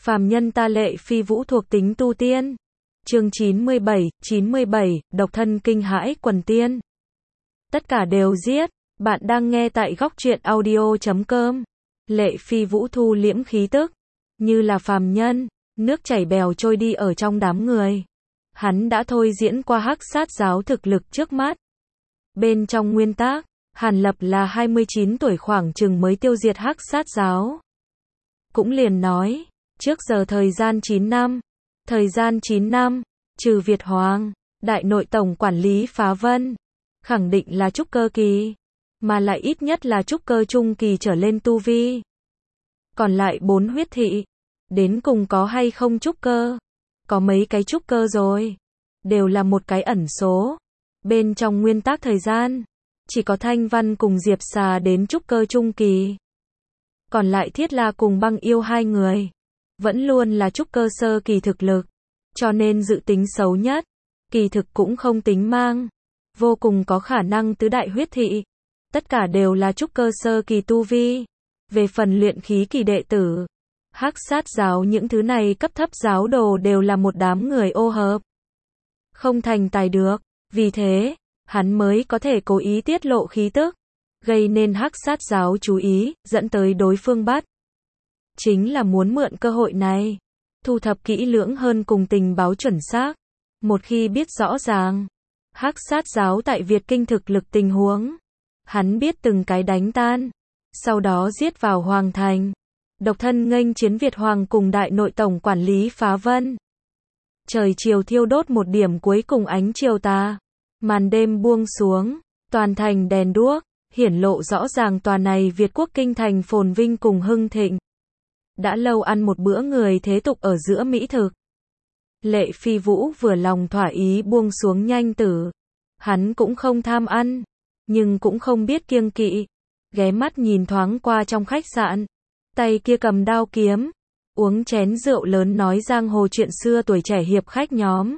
Phàm nhân ta Lệ Phi Vũ thuộc tính tu tiên. Chương 97, độc thân kinh hãi quần tiên. Tất cả đều giết. Bạn đang nghe tại góc truyện audio.com. Lệ Phi Vũ thu liễm khí tức, như là phàm nhân, nước chảy bèo trôi đi ở trong đám người. Hắn đã thôi diễn qua hắc sát giáo thực lực trước mắt. Bên trong nguyên tác, Hàn Lập là 29 tuổi khoảng chừng mới tiêu diệt hắc sát giáo. Cũng liền nói, trước giờ thời gian 9 năm. Thời gian 9 năm, trừ Việt Hoàng, đại nội tổng quản lý Phá Vân, khẳng định là trúc cơ kỳ, mà lại ít nhất là trúc cơ trung kỳ trở lên tu vi. Còn lại 4 huyết thị, đến cùng có hay không trúc cơ? Có mấy cái trúc cơ rồi, đều là một cái ẩn số. Bên trong nguyên tắc thời gian, chỉ có Thanh Văn cùng Diệp Xà đến trúc cơ trung kỳ. Còn lại Thiết La cùng Băng Yêu hai người, vẫn luôn là trúc cơ sơ kỳ thực lực, cho nên dự tính xấu nhất, kỳ thực cũng không tính mang. Vô cùng có khả năng tứ đại huyết thị, tất cả đều là trúc cơ sơ kỳ tu vi. Về phần luyện khí kỳ đệ tử, hắc sát giáo những thứ này cấp thấp giáo đồ đều là một đám người ô hợp, không thành tài được. Vì thế, hắn mới có thể cố ý tiết lộ khí tức, gây nên hắc sát giáo chú ý, dẫn tới đối phương bắt. Chính là muốn mượn cơ hội này, thu thập kỹ lưỡng hơn cùng tình báo chuẩn xác. Một khi biết rõ ràng hắc sát giáo tại Việt Kinh thực lực tình huống, hắn biết từng cái đánh tan, sau đó giết vào Hoàng Thành, độc thân nghênh chiến Việt Hoàng cùng đại nội tổng quản lý Phá Vân. Trời chiều thiêu đốt một điểm cuối cùng ánh chiều tà, màn đêm buông xuống, toàn thành đèn đuốc, hiển lộ rõ ràng tòa này Việt quốc kinh thành phồn vinh cùng hưng thịnh. Đã lâu ăn một bữa người thế tục ở giữa mỹ thực. Lệ Phi Vũ vừa lòng thỏa ý buông xuống nhanh tử. Hắn cũng không tham ăn, nhưng cũng không biết kiêng kỵ. Ghé mắt nhìn thoáng qua trong khách sạn, tay kia cầm đao kiếm, uống chén rượu lớn nói giang hồ chuyện xưa tuổi trẻ hiệp khách nhóm.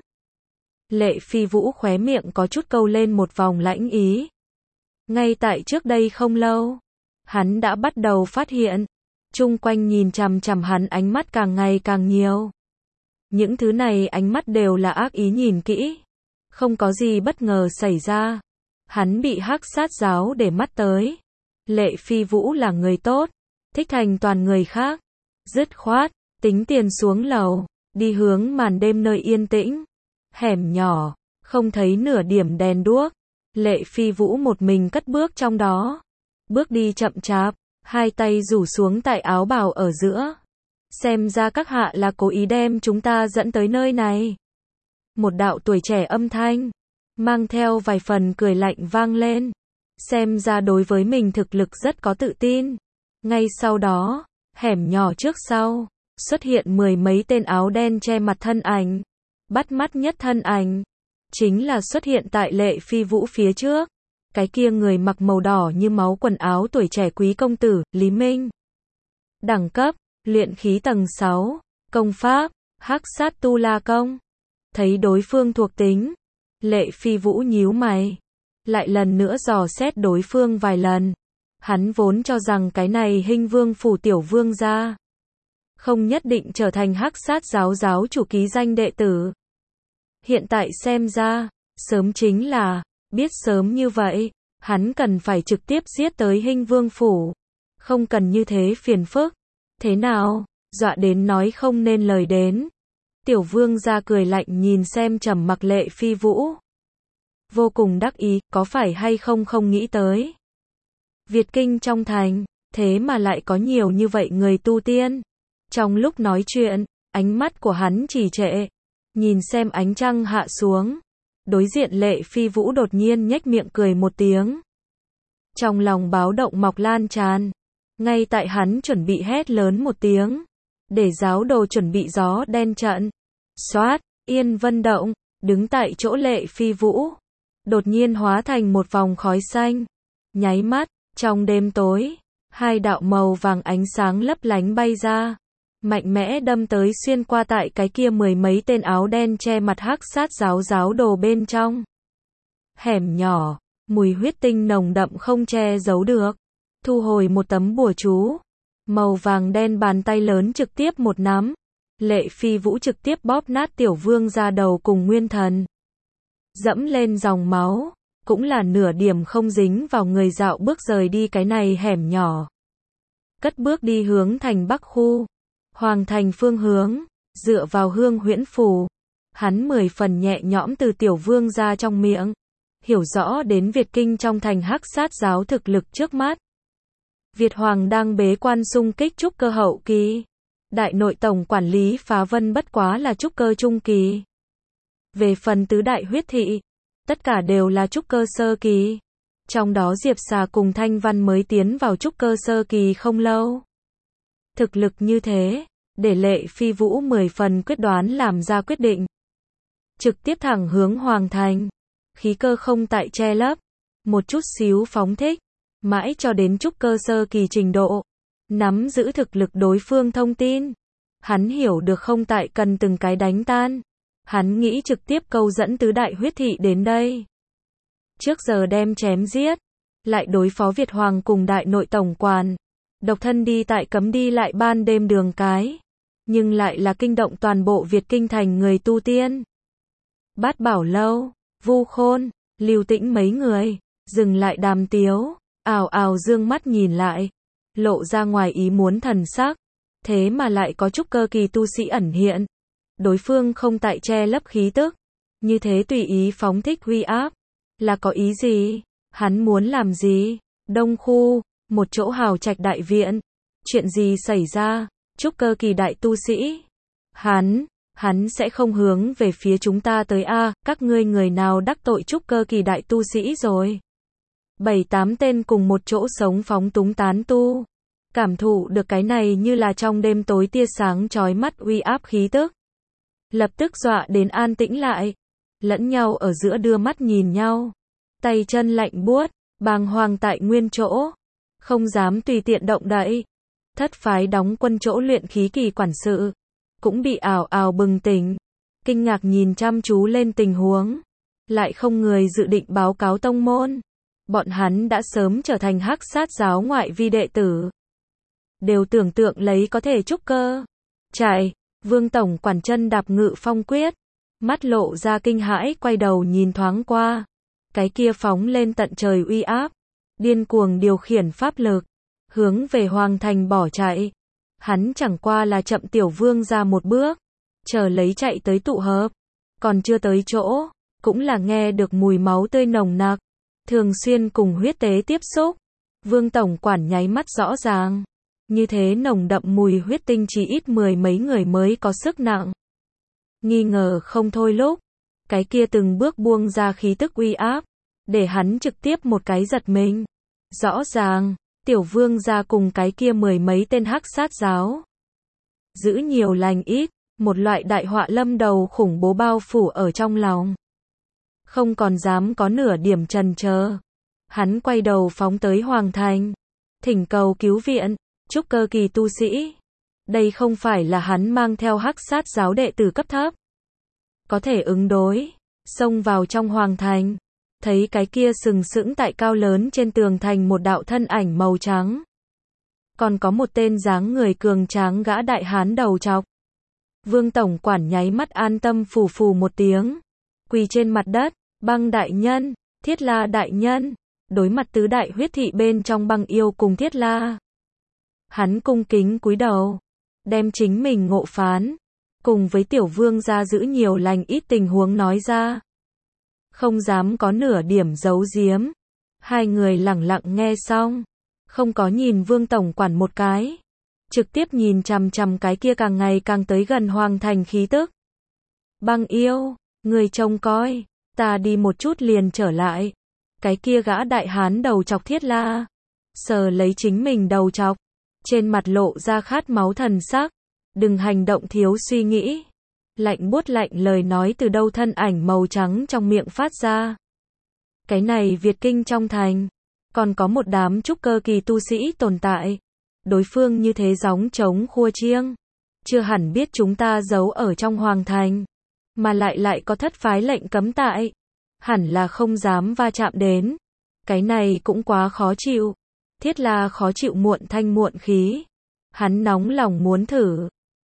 Lệ Phi Vũ khóe miệng có chút câu lên một vòng lãnh ý. Ngay tại trước đây không lâu, hắn đã bắt đầu phát hiện, chung quanh nhìn chằm chằm hắn ánh mắt càng ngày càng nhiều. Những thứ này ánh mắt đều là ác ý nhìn kỹ. Không có gì bất ngờ xảy ra. Hắn bị hắc sát giáo để mắt tới. Lệ Phi Vũ là người tốt, thích thành toàn người khác. Dứt khoát, tính tiền xuống lầu, đi hướng màn đêm nơi yên tĩnh. Hẻm nhỏ, không thấy nửa điểm đèn đuốc. Lệ Phi Vũ một mình cất bước trong đó. Bước đi chậm chạp, hai tay rủ xuống tại áo bào ở giữa. Xem ra các hạ là cố ý đem chúng ta dẫn tới nơi này. Một đạo tuổi trẻ âm thanh, mang theo vài phần cười lạnh vang lên. Xem ra đối với mình thực lực rất có tự tin. Ngay sau đó, hẻm nhỏ trước sau, xuất hiện mười mấy tên áo đen che mặt thân ảnh. Bắt mắt nhất thân ảnh, chính là xuất hiện tại Lệ Phi Vũ phía trước. Cái kia người mặc màu đỏ như máu quần áo tuổi trẻ quý công tử, Lý Minh. Đẳng cấp, luyện khí tầng 6, công pháp, hắc sát tu la công. Thấy đối phương thuộc tính, Lệ Phi Vũ nhíu mày, lại lần nữa dò xét đối phương vài lần. Hắn vốn cho rằng cái này Hinh Vương phủ tiểu vương gia, không nhất định trở thành hắc sát giáo giáo chủ ký danh đệ tử. Hiện tại xem ra, sớm chính là, biết sớm như vậy, hắn cần phải trực tiếp giết tới Hinh Vương phủ. Không cần như thế phiền phức. Thế nào, dọa đến nói không nên lời đến. Tiểu vương gia cười lạnh nhìn xem trầm mặc Lệ Phi Vũ. Vô cùng đắc ý, có phải hay không không nghĩ tới. Việt Kinh trong thành, thế mà lại có nhiều như vậy người tu tiên. Trong lúc nói chuyện, ánh mắt của hắn trì trệ, nhìn xem ánh trăng hạ xuống. Đối diện Lệ Phi Vũ đột nhiên nhếch miệng cười một tiếng. Trong lòng báo động mọc lan tràn. Ngay tại hắn chuẩn bị hét lớn một tiếng, để giáo đồ chuẩn bị gió đen trận. Xoát, yên vân động, đứng tại chỗ Lệ Phi Vũ, đột nhiên hóa thành một vòng khói xanh. Nháy mắt, trong đêm tối, hai đạo màu vàng ánh sáng lấp lánh bay ra, mạnh mẽ đâm tới xuyên qua tại cái kia mười mấy tên áo đen che mặt hắc sát giáo đồ bên trong. Hẻm nhỏ, mùi huyết tinh nồng đậm không che giấu được. Thu hồi một tấm bùa chú, màu vàng đen bàn tay lớn trực tiếp một nắm, Lệ Phi Vũ trực tiếp bóp nát tiểu vương gia đầu cùng nguyên thần. Dẫm lên dòng máu, cũng là nửa điểm không dính vào người dạo bước rời đi cái này hẻm nhỏ. Cất bước đi hướng thành Bắc khu, Hoàng thành phương hướng, dựa vào hương huyễn phù. Hắn 10 phần nhẹ nhõm từ tiểu vương gia trong miệng, hiểu rõ đến Việt Kinh trong thành Hắc Sát giáo thực lực trước mắt. Việt Hoàng đang bế quan xung kích trúc cơ hậu kỳ. Đại nội tổng quản lý Phá Vân bất quá là trúc cơ trung kỳ. Về phần tứ đại huyết thị, tất cả đều là trúc cơ sơ kỳ. Trong đó Diệp Xà cùng Thanh Văn mới tiến vào trúc cơ sơ kỳ không lâu. Thực lực như thế, để Lệ Phi Vũ 10 phần quyết đoán làm ra quyết định. Trực tiếp thẳng hướng Hoàng thành. Khí cơ không tại che lấp, một chút xíu phóng thích, mãi cho đến trúc cơ sơ kỳ trình độ. Nắm giữ thực lực đối phương thông tin. Hắn hiểu được không tại cần từng cái đánh tan. Hắn nghĩ trực tiếp câu dẫn tứ đại huyết thị đến đây. Trước giờ đem chém giết, lại đối phó Việt Hoàng cùng đại nội tổng quản. Độc thân đi tại cấm đi lại ban đêm đường cái. Nhưng lại là kinh động toàn bộ Việt Kinh thành người tu tiên. Bát Bảo Lâu, Vu Khôn, Lưu Tĩnh mấy người, dừng lại đàm tiếu, ào ào dương mắt nhìn lại. Lộ ra ngoài ý muốn thần sắc. Thế mà lại có trúc cơ kỳ tu sĩ ẩn hiện. Đối phương không tại che lấp khí tức. Như thế tùy ý phóng thích uy áp. Là có ý gì? Hắn muốn làm gì? Đông khu, một chỗ hào trạch đại viện. Chuyện gì xảy ra? Trúc cơ kỳ đại tu sĩ. Hắn sẽ không hướng về phía chúng ta tới a, các ngươi người nào đắc tội trúc cơ kỳ đại tu sĩ rồi? 7-8 tên cùng một chỗ sống phóng túng tán tu. Cảm thụ được cái này như là trong đêm tối tia sáng chói mắt uy áp khí tức. Lập tức dọa đến an tĩnh lại. Lẫn nhau ở giữa đưa mắt nhìn nhau. Tay chân lạnh buốt, bàng hoàng tại nguyên chỗ. Không dám tùy tiện động đậy. Thất phái đóng quân chỗ luyện khí kỳ quản sự. Cũng bị ảo ảo bừng tỉnh. Kinh ngạc nhìn chăm chú lên tình huống. Lại không người dự định báo cáo tông môn. Bọn hắn đã sớm trở thành Hắc Sát giáo ngoại vi đệ tử. Đều tưởng tượng lấy có thể trúc cơ. Chạy, Vương tổng quản chân đạp ngự phong quyết. Mắt lộ ra kinh hãi quay đầu nhìn thoáng qua. Cái kia phóng lên tận trời uy áp. Điên cuồng điều khiển pháp lực. Hướng về Hoàng thành bỏ chạy. Hắn chẳng qua là chậm tiểu vương ra một bước. Chờ lấy chạy tới tụ hợp. Còn chưa tới chỗ. Cũng là nghe được mùi máu tươi nồng nặc. Thường xuyên cùng huyết tế tiếp xúc. Vương tổng quản nháy mắt rõ ràng. Như thế nồng đậm mùi huyết tinh chỉ ít 10 mấy người mới có sức nặng. Nghi ngờ không thôi lúc. Cái kia từng bước buông ra khí tức uy áp. Để hắn trực tiếp một cái giật mình. Rõ ràng, tiểu vương ra cùng cái kia 10 mấy tên Hắc Sát giáo. Giữ nhiều lành ít, một loại đại họa lâm đầu khủng bố bao phủ ở trong lòng. Không còn dám có nửa điểm chần chờ. Hắn quay đầu phóng tới Hoàng thành. Thỉnh cầu cứu viện. Trúc cơ kỳ tu sĩ. Đây không phải là hắn mang theo Hắc Sát giáo đệ tử cấp thấp. Có thể ứng đối. Xông vào trong Hoàng thành. Thấy cái kia sừng sững tại cao lớn trên tường thành một đạo thân ảnh màu trắng. Còn có một tên dáng người cường tráng gã đại hán đầu trọc. Vương tổng quản nháy mắt an tâm phù phù một tiếng. Quỳ trên mặt đất. Băng đại nhân, Thiết La đại nhân. Đối mặt tứ đại huyết thị bên trong Băng Yêu cùng Thiết La. Hắn cung kính cúi đầu. Đem chính mình ngộ phán. Cùng với tiểu vương ra giữ nhiều lành ít tình huống nói ra. Không dám có nửa điểm giấu giếm. Hai người lẳng lặng nghe xong. Không có nhìn vương tổng quản một cái. Trực tiếp nhìn chằm chằm cái kia càng ngày càng tới gần Hoàng thành khí tức. Băng Yêu, người trông coi. Ta đi một chút liền trở lại. Cái kia gã đại hán đầu chọc Thiết La. Sờ lấy chính mình đầu chọc. Trên mặt lộ ra khát máu thần sắc. Đừng hành động thiếu suy nghĩ. Lạnh buốt lạnh lời nói từ đâu thân ảnh màu trắng trong miệng phát ra. Cái này Việt Kinh trong thành. Còn có một đám trúc cơ kỳ tu sĩ tồn tại. Đối phương như thế gióng trống khua chiêng. Chưa hẳn biết chúng ta giấu ở trong Hoàng thành. Mà lại có thất phái lệnh cấm tại. Hẳn là không dám va chạm đến. Cái này cũng quá khó chịu. Thiết La khó chịu muộn thanh muộn khí. Hắn nóng lòng muốn thử.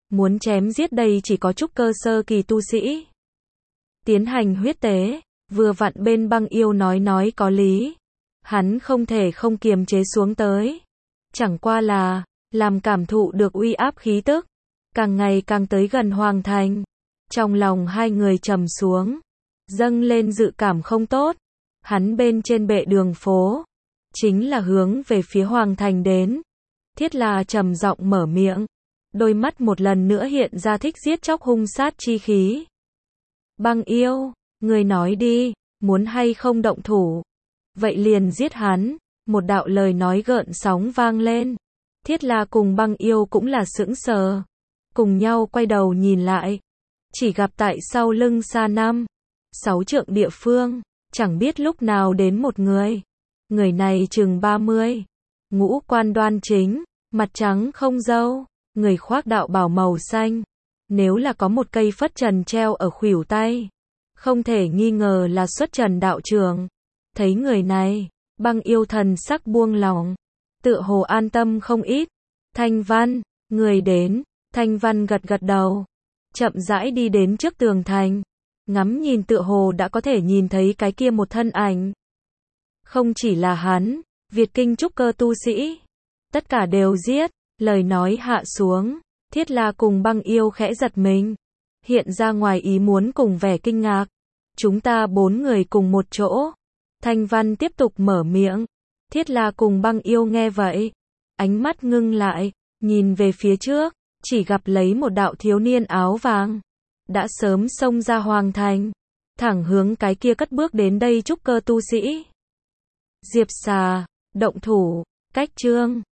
muốn chém giết đây chỉ có trúc cơ sơ kỳ tu sĩ. Tiến hành huyết tế, vừa vặn bên Băng Yêu nói có lý. Hắn không thể không kiềm chế xuống tới. Chẳng qua là, làm cảm thụ được uy áp khí tức, càng ngày càng tới gần Hoàng Thành. Trong lòng hai người trầm xuống, dâng lên dự cảm không tốt. Hắn bên trên bệ đường phố, chính là hướng về phía Hoàng Thành đến. Thiết La trầm giọng mở miệng, đôi mắt một lần nữa hiện ra thích giết chóc hung sát chi khí. Băng Yêu, người nói đi, muốn hay không động thủ? Vậy liền giết hắn. Một đạo lời nói gợn sóng vang lên. Thiết La cùng Băng Yêu cũng là sững sờ, cùng nhau quay đầu nhìn lại, chỉ gặp tại sau lưng xa 5-6 trượng địa phương, chẳng biết lúc nào đến một người. Người này chừng 30, ngũ quan đoan chính, mặt trắng không râu, người khoác đạo bào màu xanh. Nếu là có một cây phất trần treo ở khuỷu tay, không thể nghi ngờ là xuất trần đạo trưởng. Thấy người này, Băng Yêu thần sắc buông lỏng, tựa hồ an tâm không ít. Thanh Văn, người đến. Thanh Văn gật gật đầu, chậm rãi đi đến trước tường thành, ngắm nhìn tựa hồ đã có thể nhìn thấy cái kia một thân ảnh. Không chỉ là hắn, Việt Kinh trúc cơ tu sĩ, tất cả đều giết. Lời nói hạ xuống, Thiết La cùng Băng Yêu khẽ giật mình, hiện ra ngoài ý muốn cùng vẻ kinh ngạc. Chúng ta 4 người cùng một chỗ. Thanh Văn tiếp tục mở miệng. Thiết La cùng Băng Yêu nghe vậy, ánh mắt ngưng lại, nhìn về phía trước, chỉ gặp lấy một đạo thiếu niên áo vàng, đã sớm xông ra Hoàng Thành, thẳng hướng cái kia cất bước đến đây trúc cơ tu sĩ. Diệp Xà, động thủ, cách chương